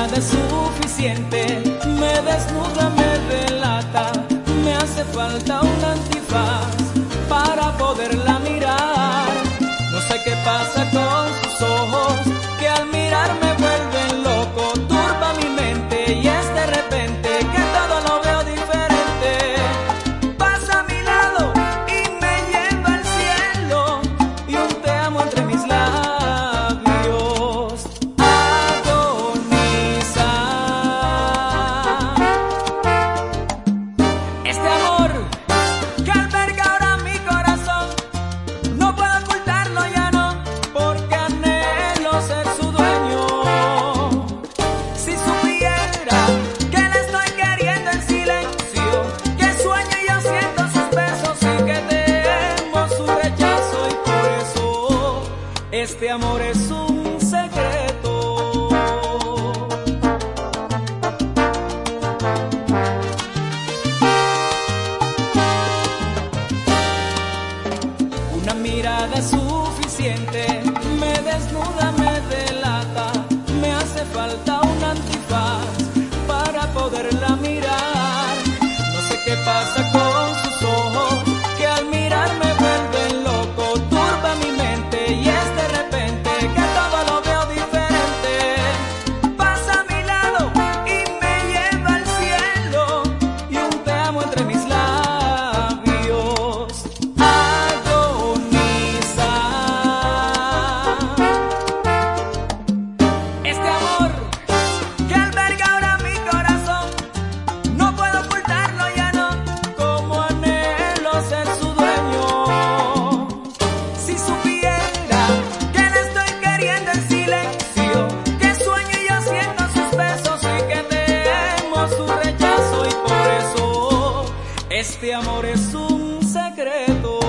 mirada es suficiente, me desnuda, me delata, me hace falta un antifaz para poderla mirar. No sé qué pasa con sus ojos, que al mirar me vuelven loco, turba mi mente y es de repente que todo lo veo diferente. Pasa a mi lado y me lleva al cielo y un te amo entre mis labios agoniza. Este amor que alberga ahora mi corazón, no puedo ocultarlo ya no, porque anhelo ser su dueño. Si supiera que le estoy queriendo en silencio, que sueño y yo siento sus besos y que temo su rechazo, y por eso este amor es un secreto. Una mirada es suficiente, me desnuda, me delata, me hace falta un antifaz para poderla mirar. No sé qué pasa con sus ojos, que al mirar me vuelven loco, turba mi mente y es de repente que todo lo veo diferente. Pasa a mi lado y me lleva al cielo y un te amo entre mis labios agoniza. Este amor que alberga ahora mi corazón, no puedo ocultarlo ya no, como anhelo ser su dueño. Si supiera que le estoy queriendo en silencio, que sueño y yo siento sus besos y que temo su rechazo, y por eso este amor es un secreto.